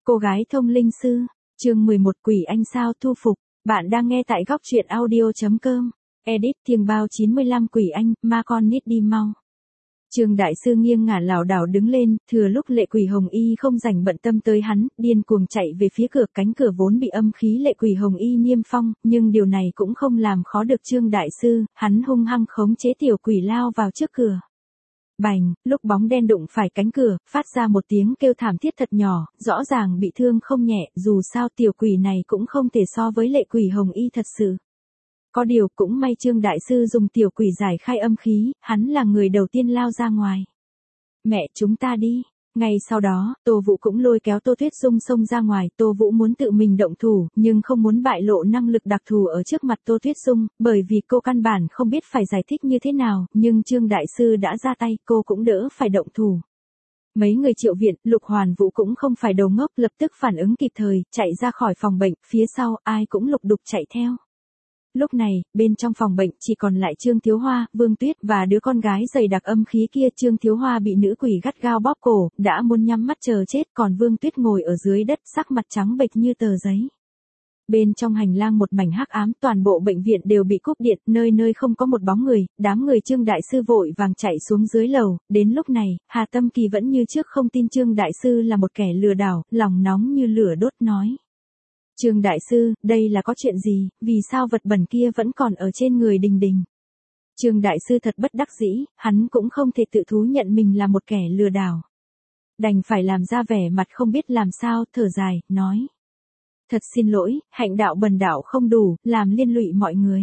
Cô gái thông linh sư, chương 11 Quỷ Anh sao thu phục, bạn đang nghe tại góc truyện audio.com, edit thiêng bao 95 Quỷ Anh, ma con nít đi mau. Trương đại sư nghiêng ngả lảo đảo đứng lên, thừa lúc Lệ Quỷ Hồng Y không rảnh bận tâm tới hắn, điên cuồng chạy về phía cửa, cánh cửa vốn bị âm khí Lệ Quỷ Hồng Y niêm phong, nhưng điều này cũng không làm khó được Trương đại sư, hắn hung hăng khống chế tiểu quỷ lao vào trước cửa. Bành, lúc bóng đen đụng phải cánh cửa, phát ra một tiếng kêu thảm thiết thật nhỏ, rõ ràng bị thương không nhẹ, dù sao tiểu quỷ này cũng không thể so với Lệ Quỷ Hồng Y thật sự. Có điều cũng may Trương đại sư dùng tiểu quỷ giải khai âm khí, hắn là người đầu tiên lao ra ngoài. Mẹ chúng ta đi. Ngay sau đó, Tô Vũ cũng lôi kéo Tô Tuyết Dung xông ra ngoài, Tô Vũ muốn tự mình động thủ, nhưng không muốn bại lộ năng lực đặc thù ở trước mặt Tô Tuyết Dung, bởi vì cô căn bản không biết phải giải thích như thế nào, nhưng Trương đại sư đã ra tay, cô cũng đỡ phải động thủ. Mấy người Triệu Viện, Lục Hoàn Vũ cũng không phải đầu ngốc, lập tức phản ứng kịp thời, chạy ra khỏi phòng bệnh, phía sau ai cũng lục đục chạy theo. Lúc này, bên trong phòng bệnh chỉ còn lại Trương Thiếu Hoa, Vương Tuyết và đứa con gái dày đặc âm khí kia. Trương Thiếu Hoa bị nữ quỷ gắt gao bóp cổ, đã muốn nhắm mắt chờ chết, còn Vương Tuyết ngồi ở dưới đất, sắc mặt trắng bệch như tờ giấy. Bên trong hành lang một mảnh hắc ám, toàn bộ bệnh viện đều bị cúp điện, nơi nơi không có một bóng người, đám người Trương đại sư vội vàng chạy xuống dưới lầu. Đến lúc này, Hà Tâm Kỳ vẫn như trước không tin Trương đại sư là một kẻ lừa đảo, lòng nóng như lửa đốt nói. Trương đại sư, đây là có chuyện gì, vì sao vật bẩn kia vẫn còn ở trên người Đình Đình? Trương đại sư thật bất đắc dĩ, hắn cũng không thể tự thú nhận mình là một kẻ lừa đảo. Đành phải làm ra vẻ mặt không biết làm sao, thở dài, nói. Thật xin lỗi, hạnh đạo bần đạo không đủ, làm liên lụy mọi người.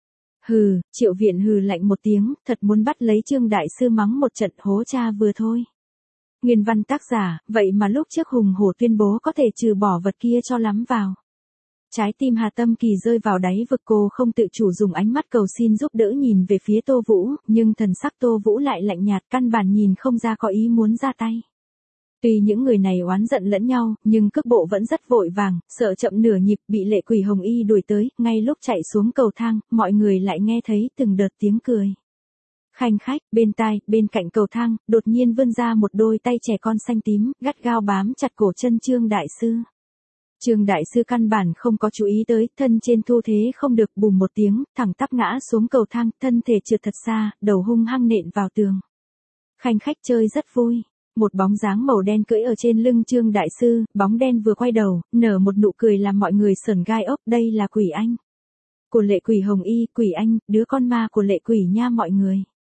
Hừ, Triệu Viện hừ lạnh một tiếng, thật muốn bắt lấy Trương đại sư mắng một trận, hố cha vừa thôi. Nguyên văn tác giả, vậy mà lúc trước hùng hổ tuyên bố có thể trừ bỏ vật kia cho lắm vào. Trái tim Hà Tâm Kỳ rơi vào đáy vực, cô không tự chủ dùng ánh mắt cầu xin giúp đỡ nhìn về phía Tô Vũ, nhưng thần sắc Tô Vũ lại lạnh nhạt, căn bản nhìn không ra có ý muốn ra tay. Tuy những người này oán giận lẫn nhau, nhưng cước bộ vẫn rất vội vàng, sợ chậm nửa nhịp bị Lệ Quỷ Hồng Y đuổi tới, ngay lúc chạy xuống cầu thang, mọi người lại nghe thấy từng đợt tiếng cười. Khanh khách, bên tai, bên cạnh cầu thang, đột nhiên vươn ra một đôi tay trẻ con xanh tím, gắt gao bám chặt cổ chân Trương đại sư. Trương đại sư căn bản không có chú ý tới, thân trên thu thế không được, bùm một tiếng, thẳng tắp ngã xuống cầu thang, thân thể trượt thật xa, đầu hung hăng nện vào tường. Khanh khách chơi rất vui. Một bóng dáng màu đen cưỡi ở trên lưng Trương đại sư, bóng đen vừa quay đầu, nở một nụ cười làm mọi người sởn gai ốc, đây là Quỷ Anh. Của Lệ Quỷ Hồng Y, Quỷ Anh, đứa con ma của Lệ Quỷ nha mọi người.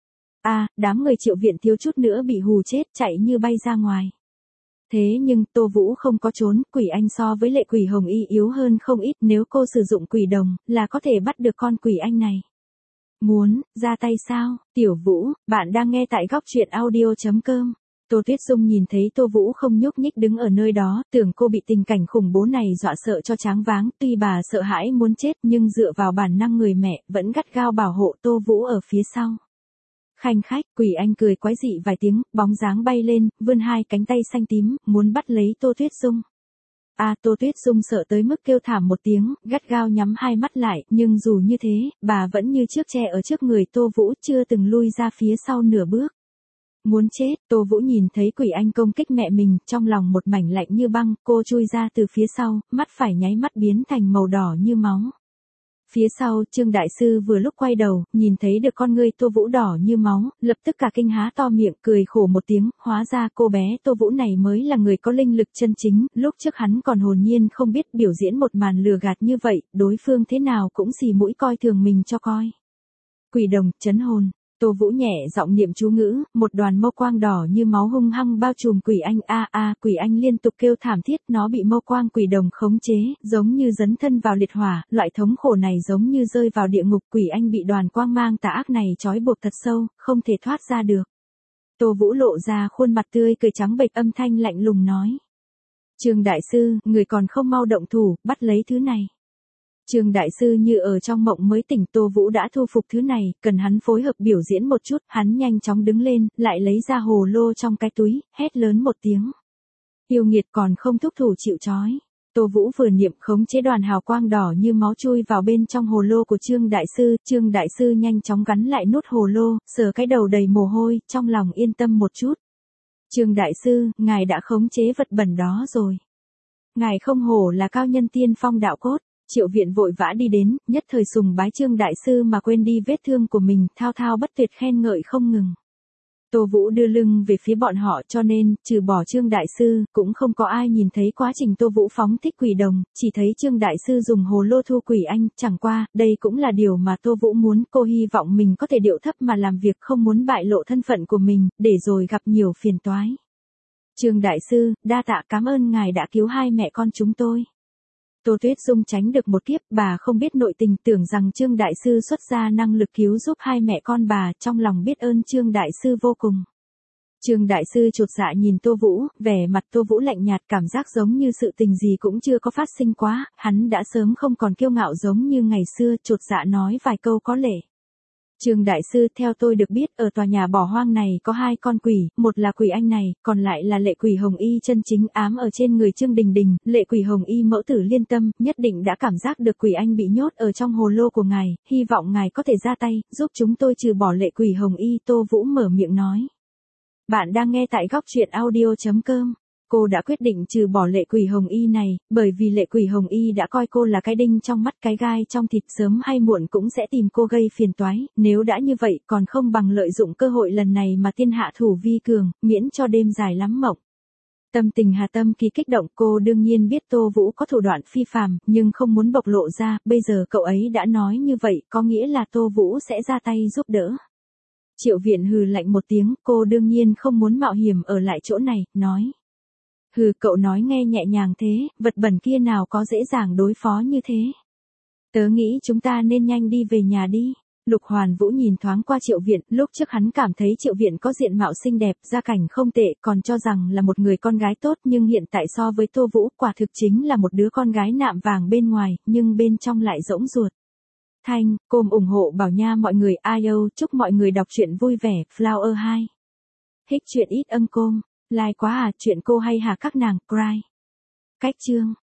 Đám người Triệu Viện thiếu chút nữa bị hù chết, chạy như bay ra ngoài. Thế nhưng Tô Vũ không có trốn, Quỷ Anh so với Lệ Quỷ Hồng Y yếu hơn không ít, nếu cô sử dụng quỷ đồng, là có thể bắt được con Quỷ Anh này. Muốn, ra tay sao? Tiểu Vũ, bạn đang nghe tại góc truyện audio.com. Tô Tuyết Dung nhìn thấy Tô Vũ không nhúc nhích đứng ở nơi đó, tưởng cô bị tình cảnh khủng bố này dọa sợ cho choáng váng, tuy bà sợ hãi muốn chết nhưng dựa vào bản năng người mẹ, vẫn gắt gao bảo hộ Tô Vũ ở phía sau. Khanh khách, Quỷ Anh cười quái dị vài tiếng, bóng dáng bay lên, vươn hai cánh tay xanh tím, muốn bắt lấy Tô Tuyết Dung. Tô Tuyết Dung sợ tới mức kêu thảm một tiếng, gắt gao nhắm hai mắt lại, nhưng dù như thế, bà vẫn như trước che ở trước người Tô Vũ, chưa từng lui ra phía sau nửa bước. Muốn chết, Tô Vũ nhìn thấy Quỷ Anh công kích mẹ mình, trong lòng một mảnh lạnh như băng, cô chui ra từ phía sau, mắt phải nháy mắt biến thành màu đỏ như máu. Phía sau, Trương đại sư vừa lúc quay đầu, nhìn thấy được con ngươi Tô Vũ đỏ như máu, lập tức cả kinh há to miệng, cười khổ một tiếng, hóa ra cô bé Tô Vũ này mới là người có linh lực chân chính, lúc trước hắn còn hồn nhiên không biết biểu diễn một màn lừa gạt như vậy, đối phương thế nào cũng xì mũi coi thường mình cho coi. Quỷ đồng, trấn hồn. Tô Vũ nhẹ giọng niệm chú ngữ, một đoàn mâu quang đỏ như máu hung hăng bao trùm Quỷ Anh. Quỷ Anh liên tục kêu thảm thiết, nó bị mâu quang quỷ đồng khống chế, giống như dấn thân vào liệt hỏa, loại thống khổ này giống như rơi vào địa ngục. Quỷ Anh bị đoàn quang mang tà ác này trói buộc thật sâu, không thể thoát ra được. Tô Vũ lộ ra khuôn mặt tươi cười trắng bệch, âm thanh lạnh lùng nói. Trương đại sư, người còn không mau động thủ, bắt lấy thứ này. Trương đại sư như ở trong mộng mới tỉnh, Tô Vũ đã thu phục thứ này, cần hắn phối hợp biểu diễn một chút, hắn nhanh chóng đứng lên, lại lấy ra hồ lô trong cái túi, hét lớn một tiếng. Yêu nghiệt còn không thúc thủ chịu trói. Tô Vũ vừa niệm khống chế đoàn hào quang đỏ như máu chui vào bên trong hồ lô của Trương đại sư nhanh chóng gắn lại nút hồ lô, sờ cái đầu đầy mồ hôi, trong lòng yên tâm một chút. Trương đại sư, ngài đã khống chế vật bẩn đó rồi. Ngài không hổ là cao nhân tiên phong đạo cốt. Triệu Viện vội vã đi đến, nhất thời sùng bái Trương đại sư mà quên đi vết thương của mình, thao thao bất tuyệt khen ngợi không ngừng. Tô Vũ đưa lưng về phía bọn họ cho nên, trừ bỏ Trương đại sư, cũng không có ai nhìn thấy quá trình Tô Vũ phóng thích quỷ đồng, chỉ thấy Trương đại sư dùng hồ lô thu quỷ anh, chẳng qua, đây cũng là điều mà Tô Vũ muốn, cô hy vọng mình có thể điệu thấp mà làm việc, không muốn bại lộ thân phận của mình, để rồi gặp nhiều phiền toái. Trương đại sư, đa tạ, cảm ơn ngài đã cứu hai mẹ con chúng tôi. Tô Tuyết Dung tránh được một kiếp, bà không biết nội tình, tưởng rằng Trương đại sư xuất ra năng lực cứu giúp hai mẹ con bà, trong lòng biết ơn Trương đại sư vô cùng. Trương đại sư chột dạ nhìn Tô Vũ, vẻ mặt Tô Vũ lạnh nhạt, cảm giác giống như sự tình gì cũng chưa có phát sinh quá, hắn đã sớm không còn kiêu ngạo giống như ngày xưa, chột dạ nói vài câu có lệ. Trương đại sư, theo tôi được biết, ở tòa nhà bỏ hoang này có hai con quỷ, một là quỷ anh này, còn lại là lệ quỷ hồng y chân chính ám ở trên người Trương Đình Đình, lệ quỷ hồng y mẫu tử liên tâm, nhất định đã cảm giác được quỷ anh bị nhốt ở trong hồ lô của ngài, hy vọng ngài có thể ra tay, giúp chúng tôi trừ bỏ lệ quỷ hồng y. Tô Vũ mở miệng nói. Bạn đang nghe tại góc truyện audio.com. Cô đã quyết định trừ bỏ lệ quỷ hồng y này, bởi vì lệ quỷ hồng y đã coi cô là cái đinh trong mắt, cái gai trong thịt, sớm hay muộn cũng sẽ tìm cô gây phiền toái, nếu đã như vậy còn không bằng lợi dụng cơ hội lần này mà tiên hạ thủ vi cường, miễn cho đêm dài lắm mộng. Tâm tình Hà Tâm Kỳ kích động, cô đương nhiên biết Tô Vũ có thủ đoạn phi phàm, nhưng không muốn bộc lộ ra, bây giờ cậu ấy đã nói như vậy, có nghĩa là Tô Vũ sẽ ra tay giúp đỡ. Triệu Viện hừ lạnh một tiếng, cô đương nhiên không muốn mạo hiểm ở lại chỗ này, nói. Hừ, cậu nói nghe nhẹ nhàng thế, vật bẩn kia nào có dễ dàng đối phó như thế. Tớ nghĩ chúng ta nên nhanh đi về nhà đi. Lục Hoàn Vũ nhìn thoáng qua Triệu Viện, lúc trước hắn cảm thấy Triệu Viện có diện mạo xinh đẹp, gia cảnh không tệ, còn cho rằng là một người con gái tốt, nhưng hiện tại so với Tô Vũ, quả thực chính là một đứa con gái nạm vàng bên ngoài, nhưng bên trong lại rỗng ruột. Thanh, côm ủng hộ Bảo Nha mọi người, IO, chúc mọi người đọc truyện vui vẻ, Flower 2. Hích chuyện ít âm côm. Like quá à, chuyện cô hay hả các nàng, cry. Cách chương.